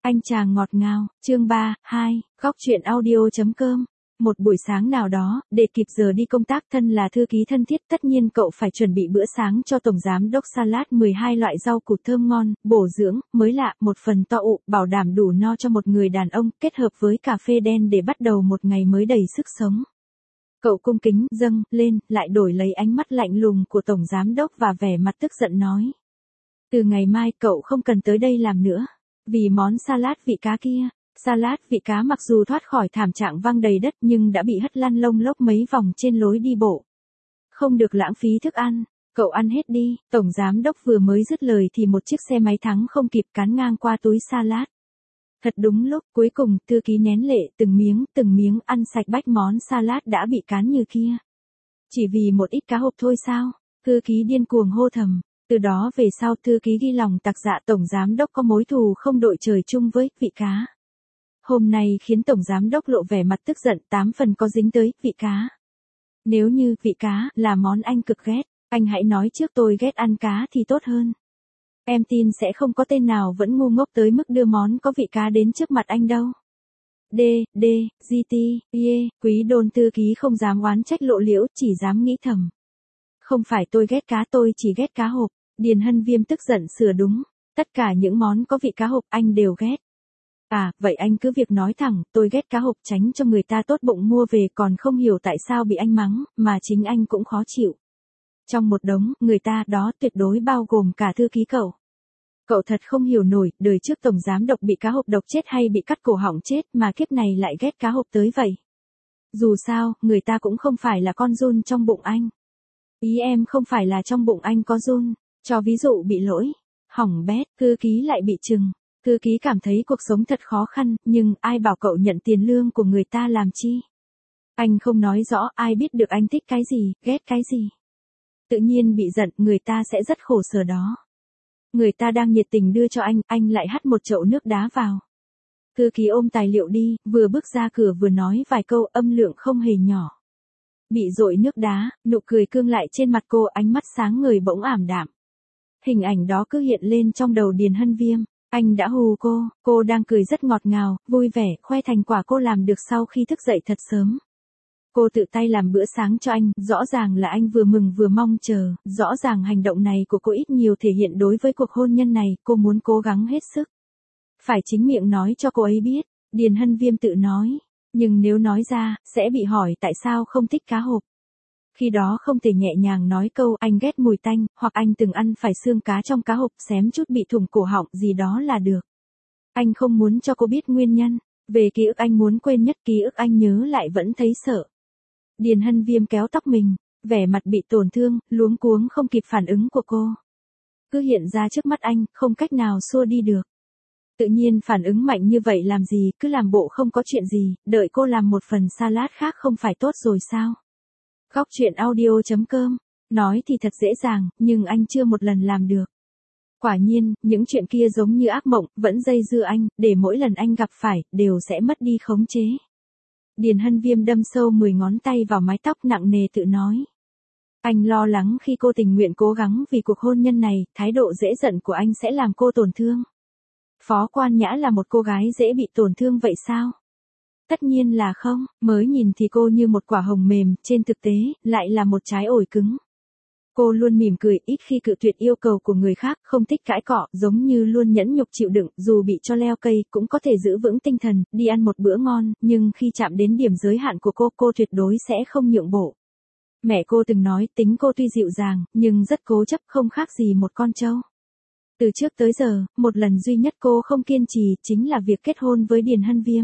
Anh chàng ngọt ngào, chương 3, 2, góc truyện audio.com. Một buổi sáng nào đó, để kịp giờ đi công tác, thân là thư ký thân thiết, tất nhiên cậu phải chuẩn bị bữa sáng cho tổng giám đốc. Salad 12 loại rau củ thơm ngon, bổ dưỡng, mới lạ, một phần to ụ, bảo đảm đủ no cho một người đàn ông, kết hợp với cà phê đen để bắt đầu một ngày mới đầy sức sống. Cậu cung kính dâng lên, lại đổi lấy ánh mắt lạnh lùng của tổng giám đốc và vẻ mặt tức giận nói: từ ngày mai cậu không cần tới đây làm nữa. Vì món salad vị cá kia. Salad vị cá mặc dù thoát khỏi thảm trạng văng đầy đất nhưng đã bị hất lăn lông lốc mấy vòng trên lối đi bộ. Không được lãng phí thức ăn, cậu ăn hết đi. Tổng giám đốc vừa mới dứt lời thì một chiếc xe máy thắng không kịp cán ngang qua túi salad. Thật đúng lúc, cuối cùng, thư ký nén lệ từng miếng ăn sạch bách món salad đã bị cán như kia. Chỉ vì một ít cá hộp thôi sao? Thư ký điên cuồng hô thầm. Từ đó về sau, thư ký ghi lòng tạc dạ tổng giám đốc có mối thù không đội trời chung với vị cá. Hôm nay khiến tổng giám đốc lộ vẻ mặt tức giận, 8 phần có dính tới vị cá. Nếu như vị cá là món anh cực ghét, anh hãy nói trước tôi ghét ăn cá thì tốt hơn. Em tin sẽ không có tên nào vẫn ngu ngốc tới mức đưa món có vị cá đến trước mặt anh đâu. Quý đôn thư ký không dám oán trách lộ liễu, chỉ dám nghĩ thầm. Không phải tôi ghét cá, tôi chỉ ghét cá hộp. Điền Hân Viêm tức giận sửa đúng. Tất cả những món có vị cá hộp anh đều ghét. À, vậy anh cứ việc nói thẳng, tôi ghét cá hộp, tránh cho người ta tốt bụng mua về, còn không hiểu tại sao bị anh mắng, mà chính anh cũng khó chịu. Trong một đống, người ta đó tuyệt đối bao gồm cả thư ký cậu. Cậu thật không hiểu nổi, đời trước tổng giám đốc bị cá hộp độc chết hay bị cắt cổ họng chết mà kiếp này lại ghét cá hộp tới vậy. Dù sao, người ta cũng không phải là con giun trong bụng anh. Ý em không phải là trong bụng anh có giun, cho ví dụ bị lỗi, hỏng bét, thư ký lại bị trừng. Thư ký cảm thấy cuộc sống thật khó khăn, nhưng ai bảo cậu nhận tiền lương của người ta làm chi? Anh không nói rõ, ai biết được anh thích cái gì, ghét cái gì. Tự nhiên bị giận, người ta sẽ rất khổ sở đó. Người ta đang nhiệt tình đưa cho anh lại hắt một chậu nước đá vào. Thư ký ôm tài liệu đi, vừa bước ra cửa vừa nói vài câu, âm lượng không hề nhỏ. Bị dội nước đá, nụ cười cương lại trên mặt cô, ánh mắt sáng ngời bỗng ảm đạm. Hình ảnh đó cứ hiện lên trong đầu Điền Hân Viêm. Anh đã hù cô đang cười rất ngọt ngào, vui vẻ, khoe thành quả cô làm được sau khi thức dậy thật sớm. Cô tự tay làm bữa sáng cho anh, rõ ràng là anh vừa mừng vừa mong chờ, rõ ràng hành động này của cô ít nhiều thể hiện đối với cuộc hôn nhân này, cô muốn cố gắng hết sức. Phải chính miệng nói cho cô ấy biết, Điền Hân Viêm tự nói, nhưng nếu nói ra, sẽ bị hỏi tại sao không thích cá hộp. Khi đó không thể nhẹ nhàng nói câu anh ghét mùi tanh, hoặc anh từng ăn phải xương cá trong cá hộp xém chút bị thủng cổ họng gì đó là được. Anh không muốn cho cô biết nguyên nhân, về ký ức anh muốn quên nhất, ký ức anh nhớ lại vẫn thấy sợ. Điền Hân Viêm kéo tóc mình, vẻ mặt bị tổn thương, luống cuống không kịp phản ứng của cô. Cứ hiện ra trước mắt anh, không cách nào xua đi được. Tự nhiên phản ứng mạnh như vậy làm gì, cứ làm bộ không có chuyện gì, đợi cô làm một phần salad khác không phải tốt rồi sao? Góc truyện audio.com. Nói thì thật dễ dàng, nhưng anh chưa một lần làm được. Quả nhiên, những chuyện kia giống như ác mộng, vẫn dây dưa anh, để mỗi lần anh gặp phải, đều sẽ mất đi khống chế. Điền Hân Viêm đâm sâu 10 ngón tay vào mái tóc nặng nề tự nói. Anh lo lắng khi cô tình nguyện cố gắng vì cuộc hôn nhân này, thái độ dễ giận của anh sẽ làm cô tổn thương. Phó Quan Nhã là một cô gái dễ bị tổn thương vậy sao? Tất nhiên là không, mới nhìn thì cô như một quả hồng mềm, trên thực tế, lại là một trái ổi cứng. Cô luôn mỉm cười, ít khi cự tuyệt yêu cầu của người khác, không thích cãi cọ, giống như luôn nhẫn nhục chịu đựng, dù bị cho leo cây, cũng có thể giữ vững tinh thần, đi ăn một bữa ngon, nhưng khi chạm đến điểm giới hạn của cô tuyệt đối sẽ không nhượng bộ. Mẹ cô từng nói, tính cô tuy dịu dàng, nhưng rất cố chấp, không khác gì một con trâu. Từ trước tới giờ, một lần duy nhất cô không kiên trì, chính là việc kết hôn với Điền Hân Viêm.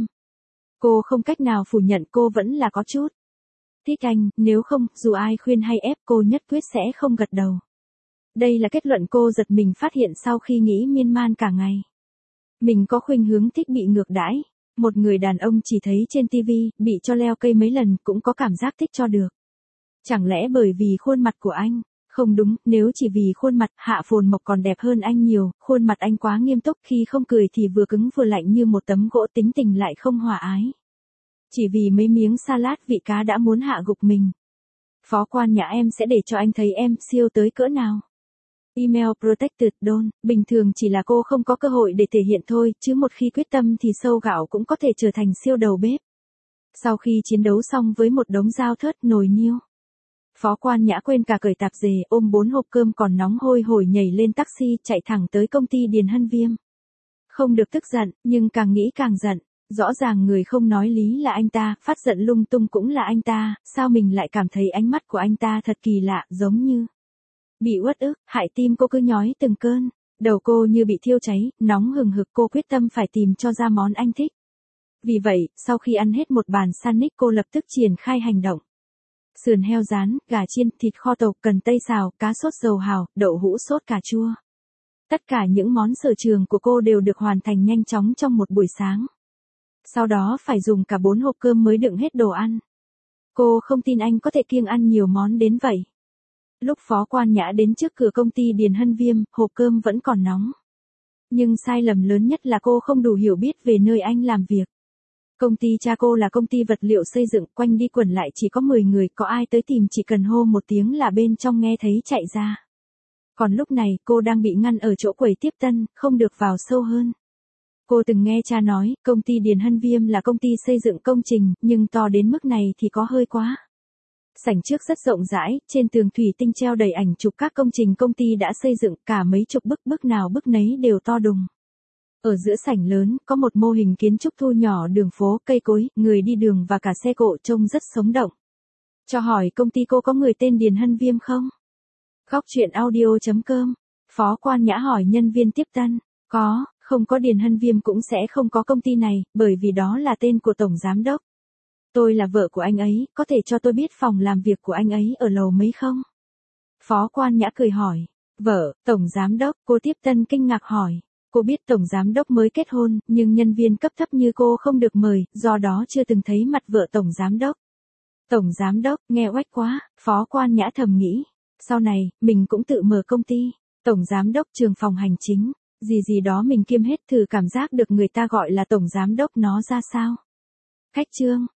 Cô không cách nào phủ nhận cô vẫn là có chút thích anh, nếu không, dù ai khuyên hay ép cô nhất quyết sẽ không gật đầu. Đây là kết luận cô giật mình phát hiện sau khi nghĩ miên man cả ngày. Mình có khuynh hướng thích bị ngược đãi. Một người đàn ông chỉ thấy trên tivi, bị cho leo cây mấy lần cũng có cảm giác thích cho được. Chẳng lẽ bởi vì khuôn mặt của anh? Không đúng, nếu chỉ vì khuôn mặt, Hạ Phồn Mộc còn đẹp hơn anh nhiều, khuôn mặt anh quá nghiêm túc, khi không cười thì vừa cứng vừa lạnh như một tấm gỗ, tính tình lại không hòa ái. Chỉ vì mấy miếng salad vị cá đã muốn hạ gục mình. Phó Quan Nhã, em sẽ để cho anh thấy em siêu tới cỡ nào. Email Protected Don, bình thường chỉ là cô không có cơ hội để thể hiện thôi, chứ một khi quyết tâm thì sâu gạo cũng có thể trở thành siêu đầu bếp. Sau khi chiến đấu xong với một đống dao thớt nồi niêu, Phó Quan Nhã quên cả cởi tạp dề, ôm 4 hộp cơm còn nóng hôi hổi nhảy lên taxi chạy thẳng tới công ty Điền Hân Viêm. Không được tức giận, nhưng càng nghĩ càng giận. Rõ ràng người không nói lý là anh ta, phát giận lung tung cũng là anh ta, sao mình lại cảm thấy ánh mắt của anh ta thật kỳ lạ, giống như bị uất ức, hại tim cô cứ nhói từng cơn. Đầu cô như bị thiêu cháy, nóng hừng hực, cô quyết tâm phải tìm cho ra món anh thích. Vì vậy, sau khi ăn hết một bàn sandwich cô lập tức triển khai hành động. Sườn heo rán, gà chiên, thịt kho tàu, cần tây xào, cá sốt dầu hào, đậu hũ sốt cà chua. Tất cả những món sở trường của cô đều được hoàn thành nhanh chóng trong một buổi sáng. Sau đó phải dùng cả 4 hộp cơm mới đựng hết đồ ăn. Cô không tin anh có thể kiêng ăn nhiều món đến vậy. Lúc Phó Quan Nhã đến trước cửa công ty Điền Hân Viêm, hộp cơm vẫn còn nóng. Nhưng sai lầm lớn nhất là cô không đủ hiểu biết về nơi anh làm việc. Công ty cha cô là công ty vật liệu xây dựng, quanh đi quẩn lại chỉ có 10 người, có ai tới tìm chỉ cần hô một tiếng là bên trong nghe thấy chạy ra. Còn lúc này cô đang bị ngăn ở chỗ quầy tiếp tân, không được vào sâu hơn. Cô từng nghe cha nói, công ty Điền Hân Viêm là công ty xây dựng công trình, nhưng to đến mức này thì có hơi quá. Sảnh trước rất rộng rãi, trên tường thủy tinh treo đầy ảnh chụp các công trình công ty đã xây dựng, cả mấy chục bức nào bức nấy đều to đùng. Ở giữa sảnh lớn, có một mô hình kiến trúc thu nhỏ đường phố, cây cối, người đi đường và cả xe cộ trông rất sống động. Cho hỏi công ty cô có người tên Điền Hân Viêm không? Góc truyện audio.com. Phó Quan Nhã hỏi nhân viên tiếp tân. Có, không có Điền Hân Viêm cũng sẽ không có công ty này, bởi vì đó là tên của Tổng Giám Đốc. Tôi là vợ của anh ấy, có thể cho tôi biết phòng làm việc của anh ấy ở lầu mấy không? Phó Quan Nhã cười hỏi. Vợ, Tổng Giám Đốc, cô tiếp tân kinh ngạc hỏi. Cô biết Tổng Giám Đốc mới kết hôn, nhưng nhân viên cấp thấp như cô không được mời, do đó chưa từng thấy mặt vợ Tổng Giám Đốc. Tổng Giám Đốc, nghe oách quá, Phó Quan Nhã thầm nghĩ. Sau này, mình cũng tự mở công ty. Tổng Giám Đốc trường phòng hành chính, gì đó mình kiêm hết, thử cảm giác được người ta gọi là Tổng Giám Đốc nó ra sao. Khách trương.